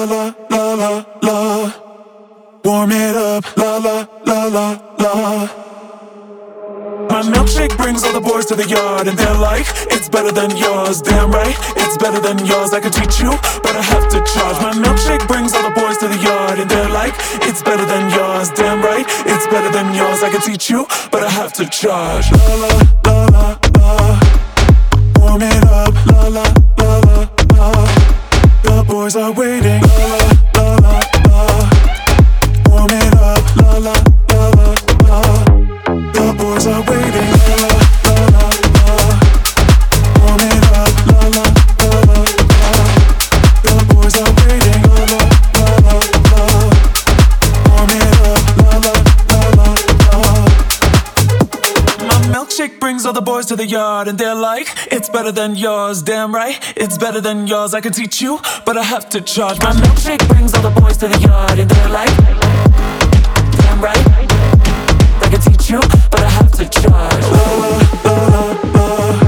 la la la la. Warm it up, la la la la la. My milkshake brings all the boys to the yard, and they're like, it's better than yours. Damn right, it's better than yours. I could teach you, but I have to charge. My milkshake brings all the boys to the yard, and they're like, it's better than yours. Damn right, it's better than yours. I could teach you, but I have to charge. La la la la la. Warm it up, la la la la la. The boys are waiting, la la la la la. Warm it up, la la la la la. The boys are waiting, la la la la la. Warm it up, la la la la la. The boys are waiting, la la la la la. Warm it up, la la la la la. My milkshake brings all the boys to the yard, and they're like, it's better than yours. Damn right, it's better than yours. I can teach you, but I have to charge. My milkshake brings all the boys to the yard, and they're like, damn right, I can teach you, but I have to charge. La la la la la.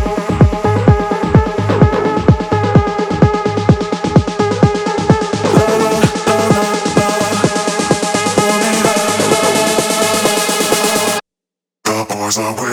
La la la la la. Warm it up, la la la la. The boys are